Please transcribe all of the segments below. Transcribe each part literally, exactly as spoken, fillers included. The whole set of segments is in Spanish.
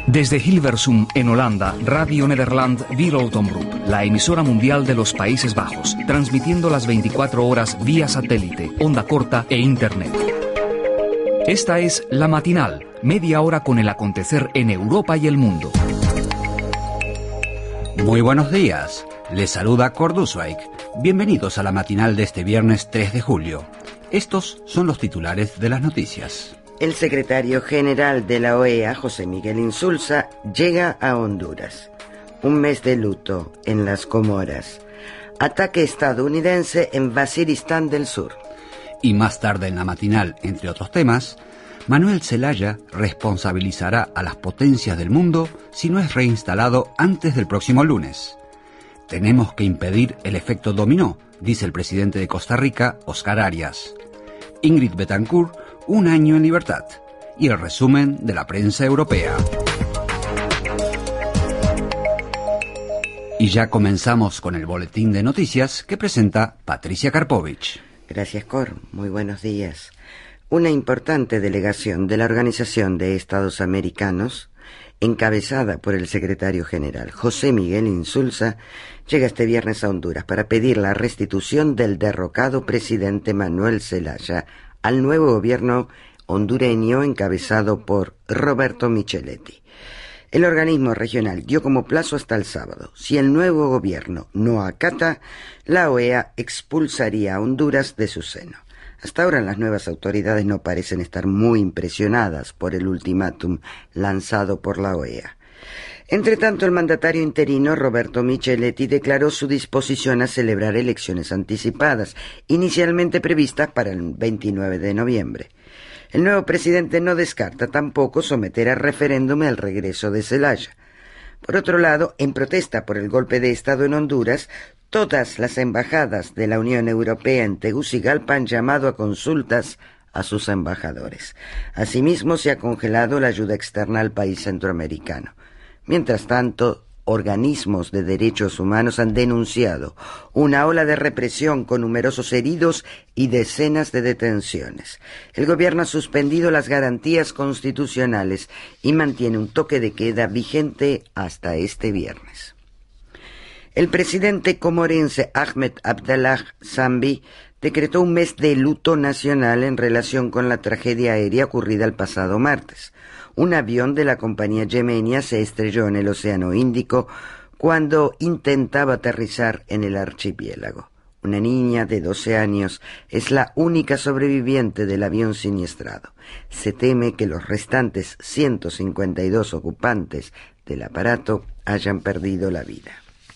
Desde Hilversum, en Holanda, Radio Nederland Wereldtomroep, la emisora mundial de los Países Bajos, transmitiendo las veinticuatro horas vía satélite, onda corta e internet. Esta es La Matinal, media hora con el acontecer en Europa y el mundo. Muy buenos días, les saluda Cor Duswijk. Bienvenidos a La Matinal de este viernes tres de julio. Estos son los titulares de las noticias. El secretario general de la O E A, José Miguel Insulza, llega a Honduras. Un mes de luto en las Comoras. Ataque estadounidense en Waziristán del Sur. Y más tarde en la matinal, entre otros temas, Manuel Zelaya responsabilizará a las potencias del mundo si no es reinstalado antes del próximo lunes. Tenemos que impedir el efecto dominó, dice el presidente de Costa Rica, Oscar Arias. Ingrid Betancourt, un año en libertad. Y el resumen de la prensa europea. Y ya comenzamos con el boletín de noticias que presenta Patricia Karpovich. Gracias, Cor. Muy buenos días. Una importante delegación de la Organización de Estados Americanos, encabezada por el secretario general José Miguel Insulza, llega este viernes a Honduras para pedir la restitución del derrocado presidente Manuel Zelaya al nuevo gobierno hondureño encabezado por Roberto Micheletti. El organismo regional dio como plazo hasta el sábado. Si el nuevo gobierno no acata, la O E A expulsaría a Honduras de su seno. Hasta ahora las nuevas autoridades no parecen estar muy impresionadas por el ultimátum lanzado por la O E A. Entre tanto, el mandatario interino Roberto Micheletti declaró su disposición a celebrar elecciones anticipadas, inicialmente previstas para el veintinueve de noviembre. El nuevo presidente no descarta tampoco someter a referéndum el regreso de Zelaya. Por otro lado, en protesta por el golpe de Estado en Honduras, todas las embajadas de la Unión Europea en Tegucigalpa han llamado a consultas a sus embajadores. Asimismo, se ha congelado la ayuda externa al país centroamericano. Mientras tanto, organismos de derechos humanos han denunciado una ola de represión con numerosos heridos y decenas de detenciones. El gobierno ha suspendido las garantías constitucionales y mantiene un toque de queda vigente hasta este viernes. El presidente comorense Ahmed Abdallah Zambi decretó un mes de luto nacional en relación con la tragedia aérea ocurrida el pasado martes. Un avión de la compañía yemenia se estrelló en el Océano Índico cuando intentaba aterrizar en el archipiélago. Una niña de doce años es la única sobreviviente del avión siniestrado. Se teme que los restantes ciento cincuenta y dos ocupantes del aparato hayan perdido la vida.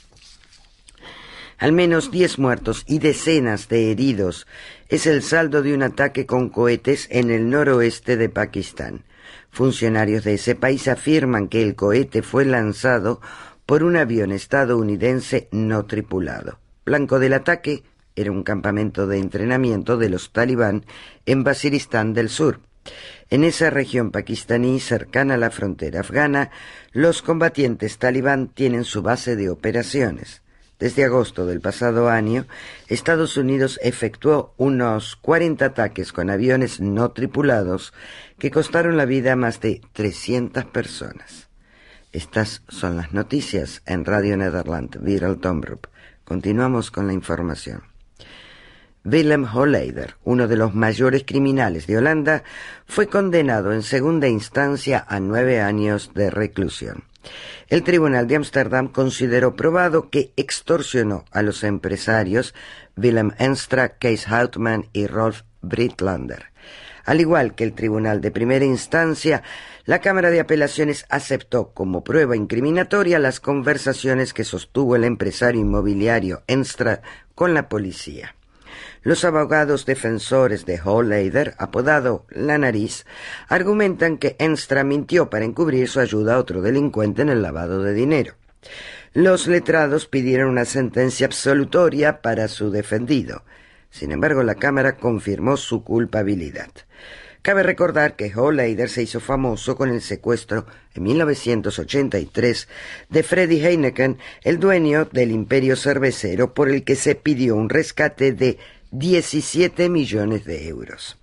Al menos diez muertos y decenas de heridos es el saldo de un ataque con cohetes en el noroeste de Pakistán. Funcionarios de ese país afirman que el cohete fue lanzado por un avión estadounidense no tripulado. Blanco del ataque era un campamento de entrenamiento de los talibán en Waziristán del Sur. En esa región pakistaní cercana a la frontera afgana, los combatientes talibán tienen su base de operaciones. Desde agosto del pasado año, Estados Unidos efectuó unos cuarenta ataques con aviones no tripulados que costaron la vida a más de trescientas personas. Estas son las noticias en Radio Nederland Wereldtomroep. Continuamos con la información. Willem Holleder, uno de los mayores criminales de Holanda, fue condenado en segunda instancia a nueve años de reclusión. El Tribunal de Ámsterdam consideró probado que extorsionó a los empresarios Willem Enstra, Kees Houtman y Rolf Britlander. Al igual que el Tribunal de Primera Instancia, la Cámara de Apelaciones aceptó como prueba incriminatoria las conversaciones que sostuvo el empresario inmobiliario Enstra con la policía. Los abogados defensores de Holleder, apodado La Nariz, argumentan que Enstra mintió para encubrir su ayuda a otro delincuente en el lavado de dinero. Los letrados pidieron una sentencia absolutoria para su defendido. Sin embargo, la Cámara confirmó su culpabilidad. Cabe recordar que Holleder se hizo famoso con el secuestro en mil novecientos ochenta y tres de Freddy Heineken, el dueño del imperio cervecero, por el que se pidió un rescate de diecisiete millones de euros.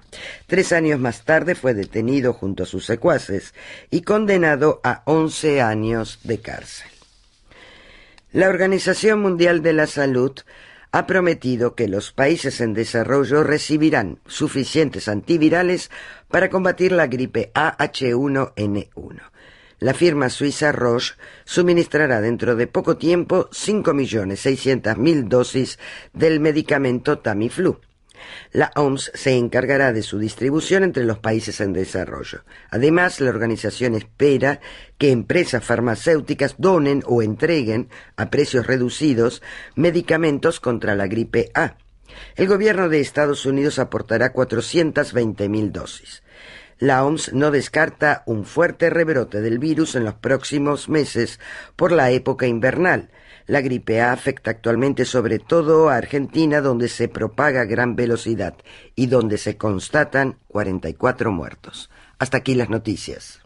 Tres años más tarde fue detenido junto a sus secuaces y condenado a once años de cárcel. La Organización Mundial de la Salud ha prometido que los países en desarrollo recibirán suficientes antivirales para combatir la gripe A H uno N uno. La firma suiza Roche suministrará dentro de poco tiempo cinco millones seiscientas mil dosis del medicamento Tamiflu. La O M S se encargará de su distribución entre los países en desarrollo. Además, la organización espera que empresas farmacéuticas donen o entreguen a precios reducidos medicamentos contra la gripe A. El gobierno de Estados Unidos aportará cuatrocientas veinte mil dosis. La O M S no descarta un fuerte rebrote del virus en los próximos meses por la época invernal. La gripe A afecta actualmente sobre todo a Argentina, donde se propaga a gran velocidad y donde se constatan cuarenta y cuatro muertos. Hasta aquí las noticias.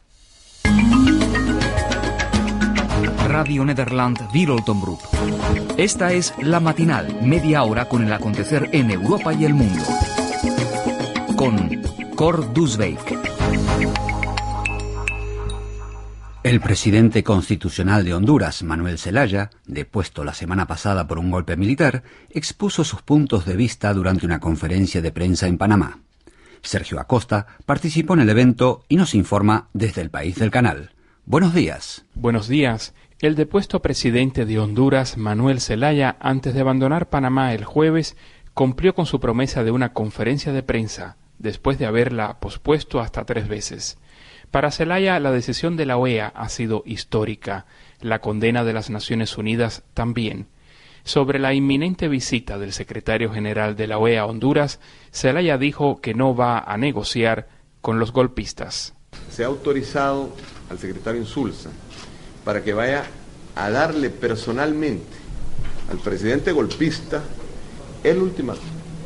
Radio Nederland Wereldomroep. Esta es La Matinal, media hora con el acontecer en Europa y el mundo. Con Cor Dusbeik. El presidente constitucional de Honduras, Manuel Zelaya, depuesto la semana pasada por un golpe militar, expuso sus puntos de vista durante una conferencia de prensa en Panamá. Sergio Acosta participó en el evento y nos informa desde el país del canal. Buenos días. Buenos días. El depuesto presidente de Honduras, Manuel Zelaya, antes de abandonar Panamá el jueves, cumplió con su promesa de una conferencia de prensa, después de haberla pospuesto hasta tres veces. Para Zelaya, la decisión de la O E A ha sido histórica, la condena de las Naciones Unidas también. Sobre la inminente visita del secretario general de la O E A a Honduras, Zelaya dijo que no va a negociar con los golpistas. Se ha autorizado al secretario Insulza para que vaya a darle personalmente al presidente golpista el ultimátum.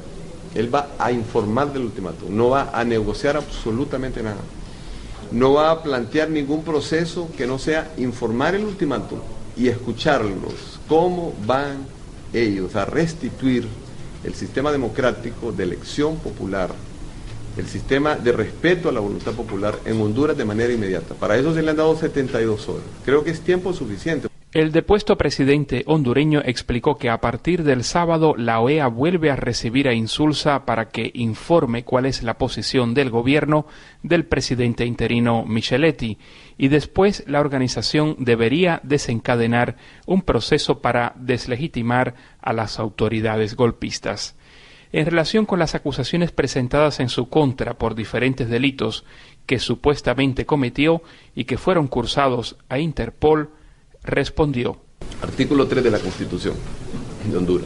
Él va a informar del ultimátum, no va a negociar absolutamente nada. No va a plantear ningún proceso que no sea informar el ultimátum y escucharlos, cómo van ellos a restituir el sistema democrático de elección popular, el sistema de respeto a la voluntad popular en Honduras de manera inmediata. Para eso se le han dado setenta y dos horas. Creo que es tiempo suficiente. El depuesto presidente hondureño explicó que a partir del sábado la O E A vuelve a recibir a Insulza para que informe cuál es la posición del gobierno del presidente interino Micheletti, y después la organización debería desencadenar un proceso para deslegitimar a las autoridades golpistas. En relación con las acusaciones presentadas en su contra por diferentes delitos que supuestamente cometió y que fueron cursados a Interpol, respondió. Artículo tres de la Constitución de Honduras.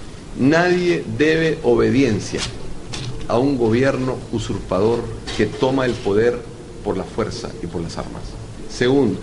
Nadie debe obediencia a un gobierno usurpador que toma el poder por la fuerza y por las armas. Segundo,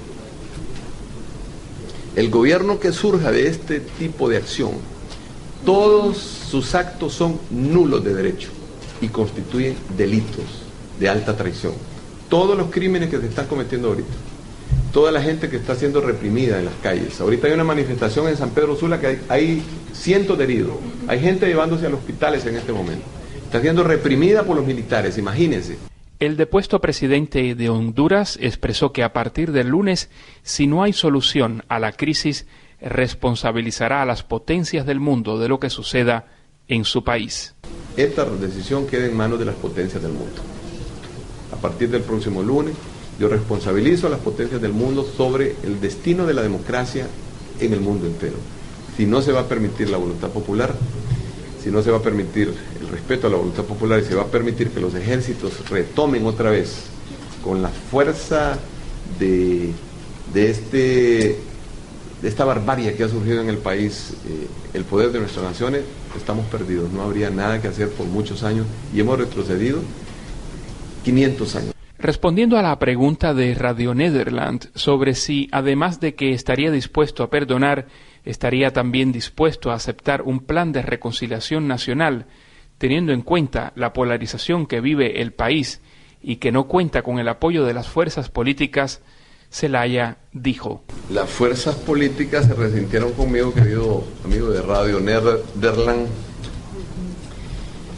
el gobierno que surja de este tipo de acción, todos sus actos son nulos de derecho y constituyen delitos de alta traición. Todos los crímenes que se están cometiendo ahorita, toda la gente que está siendo reprimida en las calles. Ahorita hay una manifestación en San Pedro Sula que hay, hay cientos de heridos. Hay gente llevándose a los hospitales en este momento. Está siendo reprimida por los militares, imagínense. El depuesto presidente de Honduras expresó que a partir del lunes, si no hay solución a la crisis, responsabilizará a las potencias del mundo de lo que suceda en su país. Esta decisión queda en manos de las potencias del mundo. A partir del próximo lunes, yo responsabilizo a las potencias del mundo sobre el destino de la democracia en el mundo entero. Si no se va a permitir la voluntad popular, si no se va a permitir el respeto a la voluntad popular y se va a permitir que los ejércitos retomen otra vez con la fuerza de, de, este, de esta barbarie que ha surgido en el país, eh, el poder de nuestras naciones, estamos perdidos. No habría nada que hacer por muchos años y hemos retrocedido quinientos años. Respondiendo a la pregunta de Radio Nederland sobre si, además de que estaría dispuesto a perdonar, estaría también dispuesto a aceptar un plan de reconciliación nacional, teniendo en cuenta la polarización que vive el país y que no cuenta con el apoyo de las fuerzas políticas, Zelaya dijo: las fuerzas políticas se resintieron conmigo, querido amigo de Radio Nederland,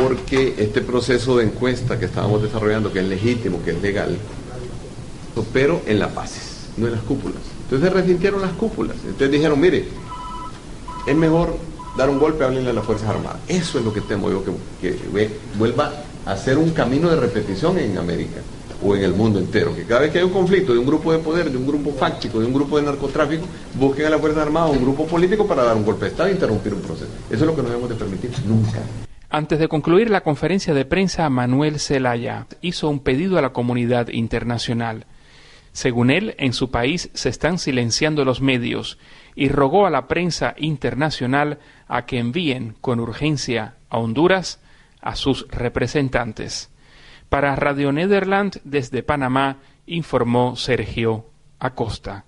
porque este proceso de encuesta que estábamos desarrollando, que es legítimo, que es legal, pero en las bases, no en las cúpulas. Entonces resintieron las cúpulas. Entonces dijeron, mire, es mejor dar un golpe, háblenle a las Fuerzas Armadas. Eso es lo que temo yo, que, que vuelva a ser un camino de repetición en América o en el mundo entero, que cada vez que hay un conflicto de un grupo de poder, de un grupo fáctico, de un grupo de narcotráfico, busquen a las Fuerzas Armadas o un grupo político para dar un golpe de Estado e interrumpir un proceso. Eso es lo que no debemos de permitir nunca. Antes de concluir la conferencia de prensa, Manuel Zelaya hizo un pedido a la comunidad internacional. Según él, en su país se están silenciando los medios y rogó a la prensa internacional a que envíen con urgencia a Honduras a sus representantes. Para Radio Nederland, desde Panamá, informó Sergio Acosta.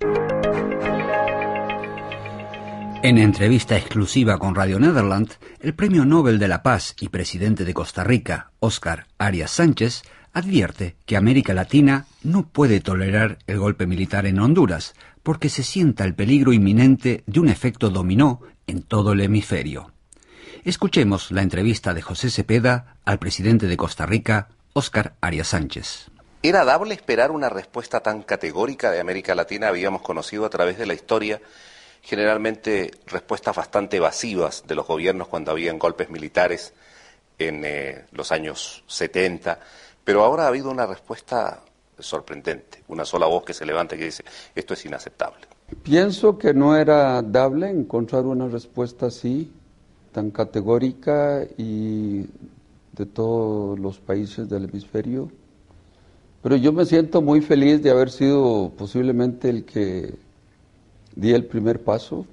En entrevista exclusiva con Radio Nederland, el Premio Nobel de la Paz y presidente de Costa Rica, Óscar Arias Sánchez, advierte que América Latina no puede tolerar el golpe militar en Honduras, porque se sienta el peligro inminente de un efecto dominó en todo el hemisferio. Escuchemos la entrevista de José Cepeda al presidente de Costa Rica, Óscar Arias Sánchez. ¿Era dable esperar una respuesta tan categórica de América Latina? Habíamos conocido a través de la historia generalmente respuestas bastante evasivas de los gobiernos cuando habían golpes militares en eh, los años setenta, pero ahora ha habido una respuesta sorprendente, una sola voz que se levanta y que dice, esto es inaceptable. Pienso que no era dable encontrar una respuesta así, tan categórica y de todos los países del hemisferio, pero yo me siento muy feliz de haber sido posiblemente el que di el primer paso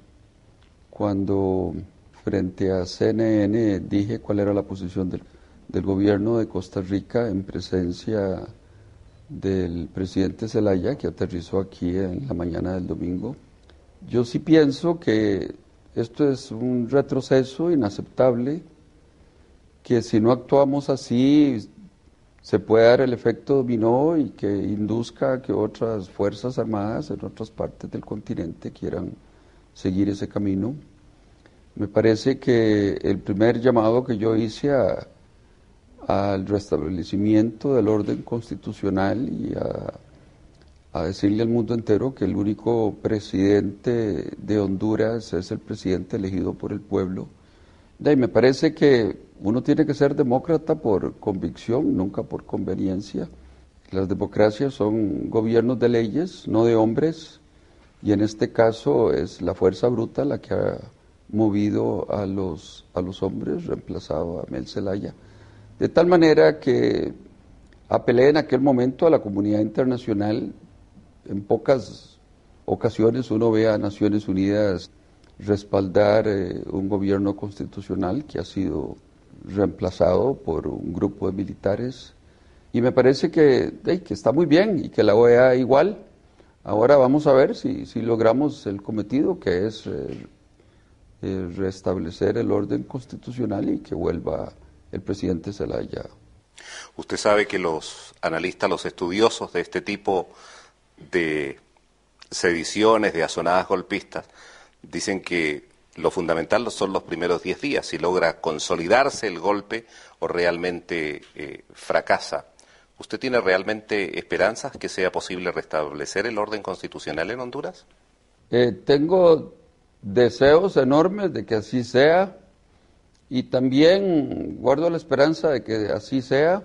cuando frente a C N N dije cuál era la posición del, del gobierno de Costa Rica en presencia del presidente Zelaya, que aterrizó aquí en la mañana del domingo. Yo sí pienso que esto es un retroceso inaceptable, que si no actuamos así se puede dar el efecto dominó y que induzca a que otras fuerzas armadas en otras partes del continente quieran seguir ese camino. Me parece que el primer llamado que yo hice a, al restablecimiento del orden constitucional y a, a decirle al mundo entero que el único presidente de Honduras es el presidente elegido por el pueblo. Y me parece que uno tiene que ser demócrata por convicción, nunca por conveniencia. Las democracias son gobiernos de leyes, no de hombres, y en este caso es la fuerza bruta la que ha movido a los, a los hombres, reemplazado a Mel Zelaya. De tal manera que apelé en aquel momento a la comunidad internacional. En pocas ocasiones uno ve a Naciones Unidas respaldar eh, un gobierno constitucional que ha sido reemplazado por un grupo de militares, y me parece que, hey, que está muy bien y que la O E A igual. Ahora vamos a ver si, si logramos el cometido, que es eh, eh, restablecer el orden constitucional y que vuelva el presidente Zelaya. Usted sabe que los analistas, los estudiosos de este tipo de sediciones, de azonadas golpistas, dicen que lo fundamental son los primeros diez días, si logra consolidarse el golpe o realmente eh, fracasa. ¿Usted tiene realmente esperanzas que sea posible restablecer el orden constitucional en Honduras? Eh, tengo deseos enormes de que así sea, y también guardo la esperanza de que así sea,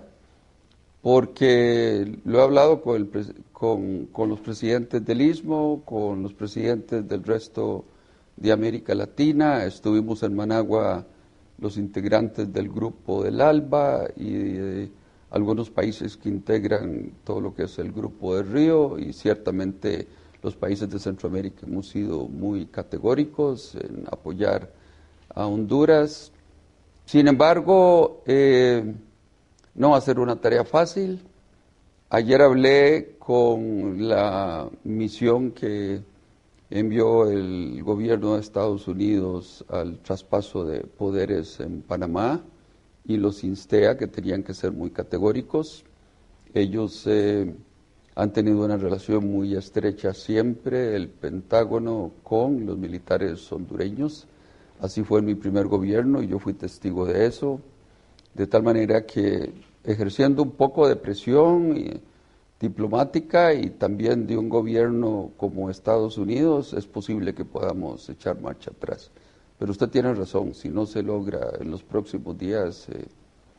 porque lo he hablado con, el, con, con los presidentes del Istmo, con los presidentes del resto de América Latina. Estuvimos en Managua los integrantes del grupo del ALBA y de algunos países que integran todo lo que es el grupo de Río, y ciertamente los países de Centroamérica hemos sido muy categóricos en apoyar a Honduras. Sin embargo, eh, no va a ser una tarea fácil. Ayer hablé con la misión que envió el gobierno de Estados Unidos al traspaso de poderes en Panamá y los insté a que tenían que ser muy categóricos. Ellos eh, han tenido una relación muy estrecha siempre, el Pentágono, con los militares hondureños. Así fue en mi primer gobierno y yo fui testigo de eso. de tal manera que ejerciendo un poco de presión y, diplomática y también de un gobierno como Estados Unidos, es posible que podamos echar marcha atrás. Pero usted tiene razón, si no se logra en los próximos días, eh,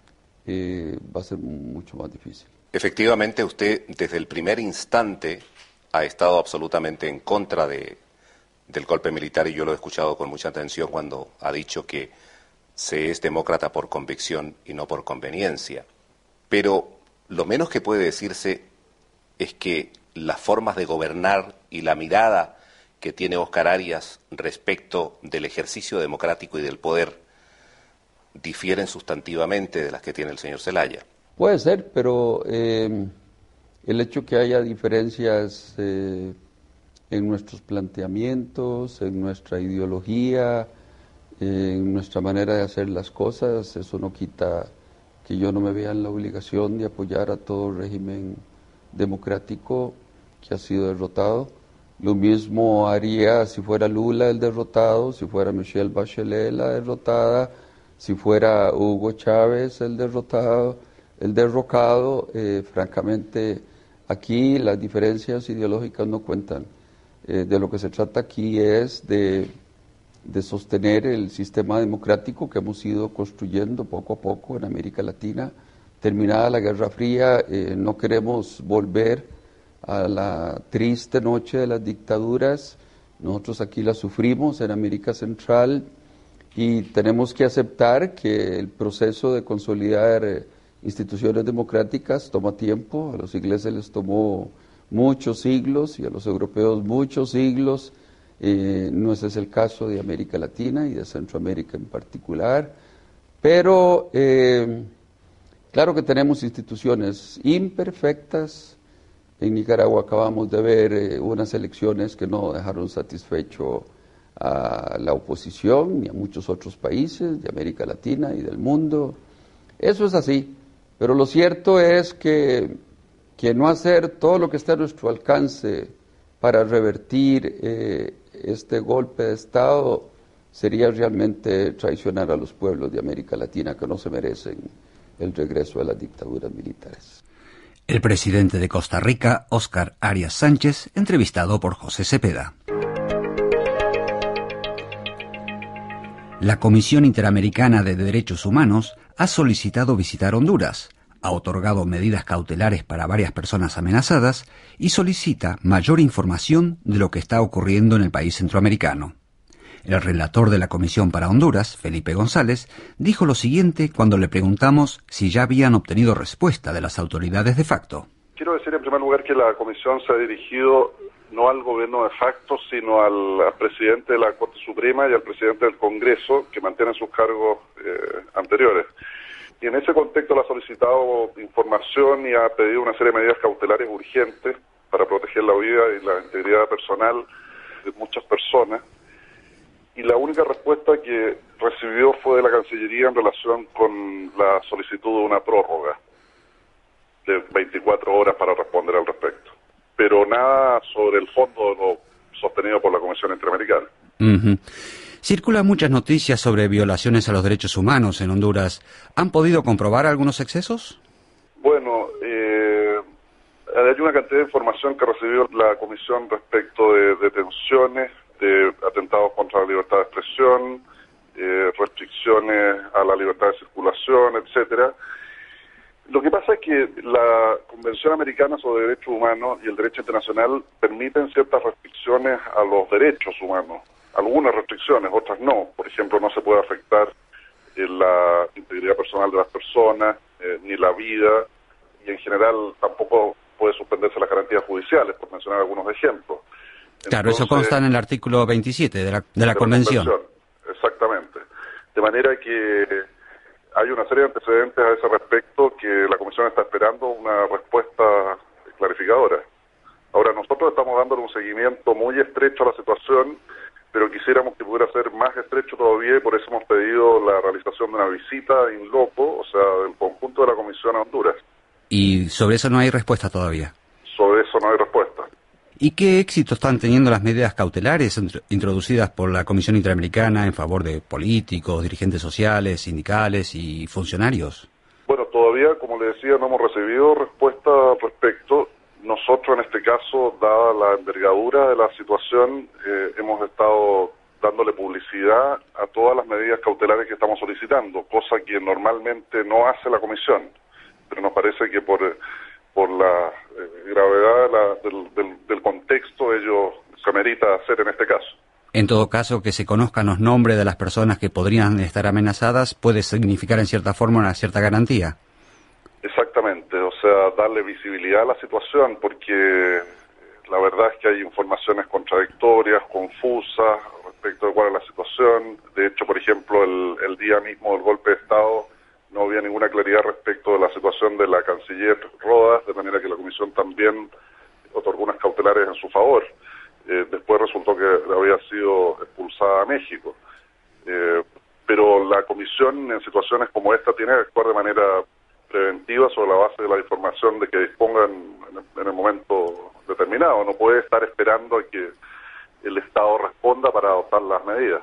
eh, va a ser mucho más difícil. Efectivamente, usted desde el primer instante ha estado absolutamente en contra de, del golpe militar, y yo lo he escuchado con mucha atención cuando ha dicho que se es demócrata por convicción y no por conveniencia. Pero lo menos que puede decirse es que las formas de gobernar y la mirada que tiene Óscar Arias respecto del ejercicio democrático y del poder difieren sustantivamente de las que tiene el señor Zelaya. Puede ser, pero eh, el hecho que haya diferencias eh, en nuestros planteamientos, en nuestra ideología, eh, en nuestra manera de hacer las cosas, eso no quita que yo no me vea en la obligación de apoyar a todo régimen democrático que ha sido derrotado. Lo mismo haría si fuera Lula el derrotado, si fuera Michelle Bachelet la derrotada, si fuera Hugo Chávez el derrotado, el derrocado. Eh, francamente, aquí las diferencias ideológicas no cuentan. Eh, de lo que se trata aquí es de, de sostener el sistema democrático que hemos ido construyendo poco a poco en América Latina. Terminada la Guerra Fría, eh, no queremos volver a la triste noche de las dictaduras. Nosotros aquí la sufrimos en América Central y tenemos que aceptar que el proceso de consolidar eh, instituciones democráticas toma tiempo. A los ingleses les tomó muchos siglos y a los europeos muchos siglos. Eh, no ese es el caso de América Latina y de Centroamérica en particular. Pero eh, claro que tenemos instituciones imperfectas. En Nicaragua acabamos de ver eh, unas elecciones que no dejaron satisfecho a la oposición ni a muchos otros países de América Latina y del mundo. Eso es así, pero lo cierto es que, que no hacer todo lo que está a nuestro alcance para revertir eh, este golpe de Estado sería realmente traicionar a los pueblos de América Latina que no se merecen el regreso de las dictaduras militares. El presidente de Costa Rica, Óscar Arias Sánchez, entrevistado por José Cepeda. La Comisión Interamericana de Derechos Humanos ha solicitado visitar Honduras, ha otorgado medidas cautelares para varias personas amenazadas y solicita mayor información de lo que está ocurriendo en el país centroamericano. El relator de la Comisión para Honduras, Felipe González, dijo lo siguiente cuando le preguntamos si ya habían obtenido respuesta de las autoridades de facto. Quiero decir en primer lugar que la Comisión se ha dirigido no al gobierno de facto, sino al, al presidente de la Corte Suprema y al presidente del Congreso, que mantienen sus cargos eh, anteriores. Y en ese contexto le ha solicitado información y ha pedido una serie de medidas cautelares urgentes para proteger la vida y la integridad personal de muchas personas. Y la única respuesta que recibió fue de la Cancillería en relación con la solicitud de una prórroga de veinticuatro horas para responder al respecto. Pero nada sobre el fondo de lo sostenido por la Comisión Interamericana. Uh-huh. Circulan muchas noticias sobre violaciones a los derechos humanos en Honduras. ¿Han podido comprobar algunos excesos? Bueno, eh, hay una cantidad de información que recibió la Comisión respecto de detenciones, de atentados contra la libertad de expresión, eh, restricciones a la libertad de circulación, etcétera. Lo que pasa es que la Convención Americana sobre Derechos Humanos y el derecho internacional permiten ciertas restricciones a los derechos humanos. Algunas restricciones, otras no. Por ejemplo, no se puede afectar eh, la integridad personal de las personas, eh, ni la vida, y en general tampoco puede suspenderse las garantías judiciales, por mencionar algunos ejemplos. Claro, Entonces, eso consta en el artículo veintisiete de la, de la, de la Convención. Convención. Exactamente. De manera que hay una serie de antecedentes a ese respecto que la Comisión está esperando una respuesta clarificadora. Ahora, nosotros estamos dándole un seguimiento muy estrecho a la situación, pero quisiéramos que pudiera ser más estrecho todavía y por eso hemos pedido la realización de una visita in loco, o sea, del conjunto de la Comisión a Honduras. ¿Y sobre eso no hay respuesta todavía? Sobre eso no hay respuesta. ¿Y qué éxito están teniendo las medidas cautelares introducidas por la Comisión Interamericana en favor de políticos, dirigentes sociales, sindicales y funcionarios? Bueno, todavía, como le decía, no hemos recibido respuesta al respecto. Nosotros, en este caso, dada la envergadura de la situación, eh, hemos estado dándole publicidad a todas las medidas cautelares que estamos solicitando, cosa que normalmente no hace la Comisión, pero nos parece que por, por la eh, gravedad de la, del, del, del contexto ello se amerita hacer en este caso. En todo caso, que se conozcan los nombres de las personas que podrían estar amenazadas puede significar en cierta forma una cierta garantía. Exactamente, o sea, darle visibilidad a la situación, porque la verdad es que hay informaciones contradictorias, confusas respecto de cuál es la situación. De hecho, por ejemplo, el, el día mismo del golpe de Estado no había ninguna claridad respecto de la situación de la canciller Rodas, de manera que la Comisión también otorgó unas cautelares en su favor. Eh, después resultó que había sido expulsada a México. Eh, pero la Comisión en situaciones como esta tiene que actuar de manera preventiva sobre la base de la información de que dispongan en, en el momento determinado. No puede estar esperando a que el Estado responda para adoptar las medidas.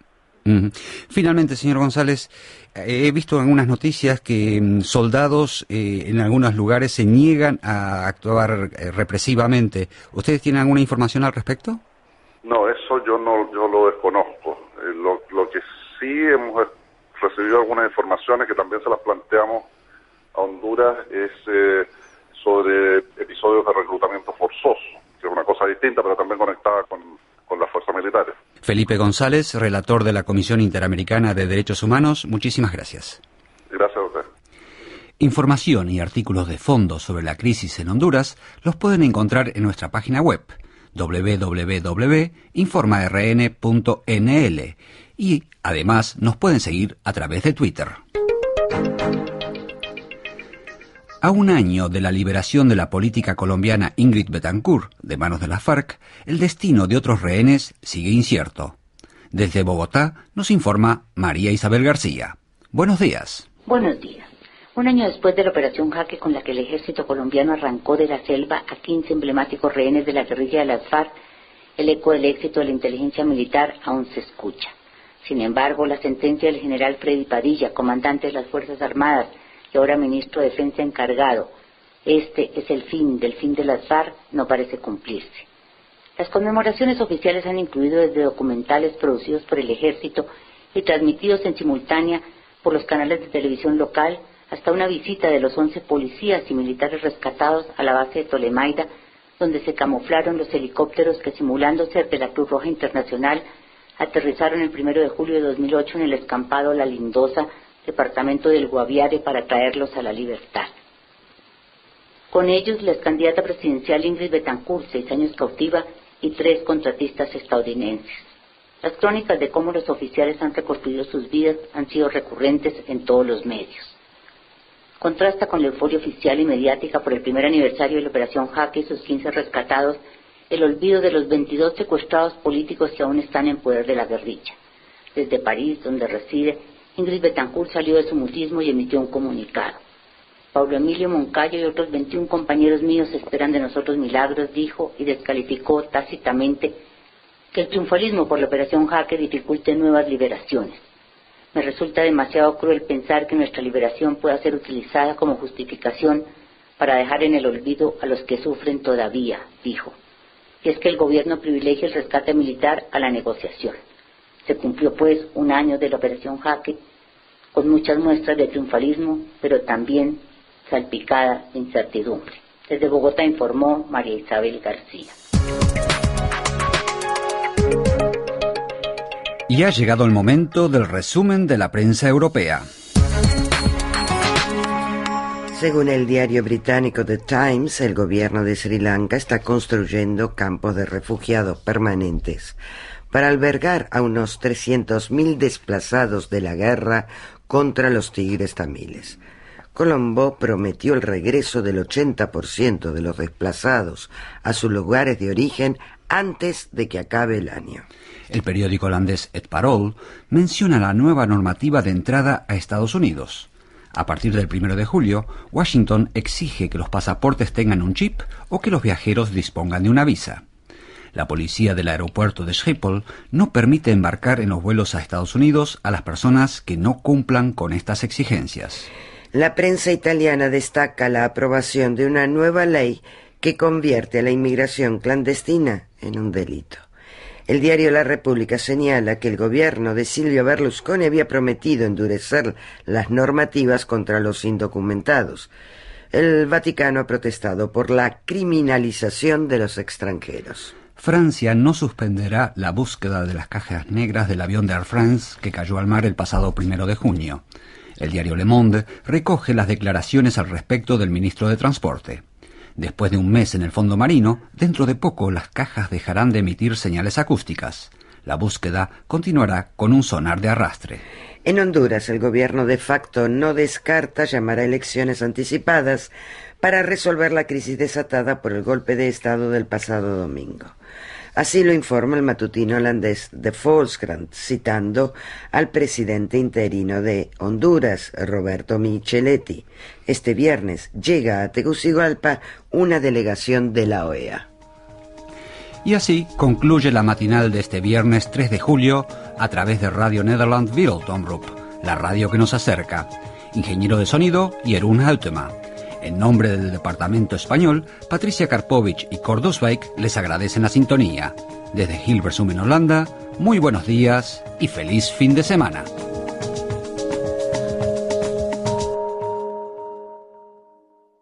Mm. Finalmente, señor González, he visto en algunas noticias que mm, soldados eh, en algunos lugares se niegan a actuar eh, represivamente. ¿Ustedes tienen alguna información al respecto? No, eso yo no yo lo desconozco. Eh, lo, lo que sí hemos recibido algunas informaciones que también se las planteamos a Honduras es eh, sobre episodios de reclutamiento forzoso, que es una cosa distinta, pero también conectada con, con las fuerzas militares. Felipe González, relator de la Comisión Interamericana de Derechos Humanos, muchísimas gracias. Gracias a usted. Información y artículos de fondo sobre la crisis en Honduras los pueden encontrar en nuestra página web doble u doble u doble u punto informa r n punto n l y además nos pueden seguir a través de Twitter. A un año de la liberación de la política colombiana Ingrid Betancourt de manos de las FARC, el destino de otros rehenes sigue incierto. Desde Bogotá nos informa María Isabel García. Buenos días. Buenos días. Un año después de la operación Jaque con la que el ejército colombiano arrancó de la selva a quince emblemáticos rehenes de la guerrilla de las FARC, el eco del éxito de la inteligencia militar aún se escucha. Sin embargo, la sentencia del general Freddy Padilla, comandante de las Fuerzas Armadas, y ahora ministro de Defensa encargado, este es el fin del fin de las FARC, no parece cumplirse. Las conmemoraciones oficiales han incluido desde documentales producidos por el ejército y transmitidos en simultánea por los canales de televisión local, hasta una visita de los once policías y militares rescatados a la base de Tolemaida, donde se camuflaron los helicópteros que, simulando ser de la Cruz Roja Internacional, aterrizaron el primero de julio de dos mil ocho en el escampado La Lindosa, departamento del Guaviare, para traerlos a la libertad. Con ellos, la candidata presidencial Ingrid Betancourt, seis años cautiva, y tres contratistas estadounidenses. Las crónicas de cómo los oficiales han reconstruido sus vidas han sido recurrentes en todos los medios. Contrasta con la euforia oficial y mediática por el primer aniversario de la Operación Jaque y sus quince rescatados, el olvido de los veintidós secuestrados políticos que aún están en poder de la guerrilla. Desde París, donde reside, Ingrid Betancourt salió de su mutismo y emitió un comunicado. Paulo Emilio Moncayo y otros veintiún compañeros míos esperan de nosotros milagros, dijo, y descalificó tácitamente que el triunfalismo por la Operación Jaque dificulte nuevas liberaciones. Me resulta demasiado cruel pensar que nuestra liberación pueda ser utilizada como justificación para dejar en el olvido a los que sufren todavía, dijo. Y es que el gobierno privilegia el rescate militar a la negociación. Se cumplió pues un año de la Operación Jaque, con muchas muestras de triunfalismo, pero también salpicada de incertidumbre. Desde Bogotá informó María Isabel García. Y ha llegado el momento del resumen de la prensa europea. Según el diario británico The Times, el gobierno de Sri Lanka está construyendo campos de refugiados permanentes para albergar a unos trescientos mil desplazados de la guerra contra los tigres tamiles. Colombo prometió el regreso del ochenta por ciento de los desplazados a sus lugares de origen antes de que acabe el año. El periódico holandés Et Parool menciona la nueva normativa de entrada a Estados Unidos. A partir del primero de julio, Washington exige que los pasaportes tengan un chip o que los viajeros dispongan de una visa. La policía del aeropuerto de Schiphol no permite embarcar en los vuelos a Estados Unidos a las personas que no cumplan con estas exigencias. La prensa italiana destaca la aprobación de una nueva ley que convierte a la inmigración clandestina en un delito. El diario La República señala que el gobierno de Silvio Berlusconi había prometido endurecer las normativas contra los indocumentados. El Vaticano ha protestado por la criminalización de los extranjeros. Francia no suspenderá la búsqueda de las cajas negras del avión de Air France que cayó al mar el pasado primero de junio. El diario Le Monde recoge las declaraciones al respecto del ministro de Transporte. Después de un mes en el fondo marino, dentro de poco las cajas dejarán de emitir señales acústicas. La búsqueda continuará con un sonar de arrastre. En Honduras, el gobierno de facto no descarta llamar a elecciones anticipadas para resolver la crisis desatada por el golpe de Estado del pasado domingo. Así lo informa el matutino holandés de Volkskrant, citando al presidente interino de Honduras, Roberto Micheletti. Este viernes llega a Tegucigalpa una delegación de la O E A. Y así concluye la matinal de este viernes tres de julio a través de Radio Nederland Wereldomroep, la radio que nos acerca. Ingeniero de sonido, Jeroen Huytema. En nombre del Departamento Español, Patricia Karpovich y Cor Duswijk les agradecen la sintonía. Desde Hilversum en Holanda, muy buenos días y feliz fin de semana.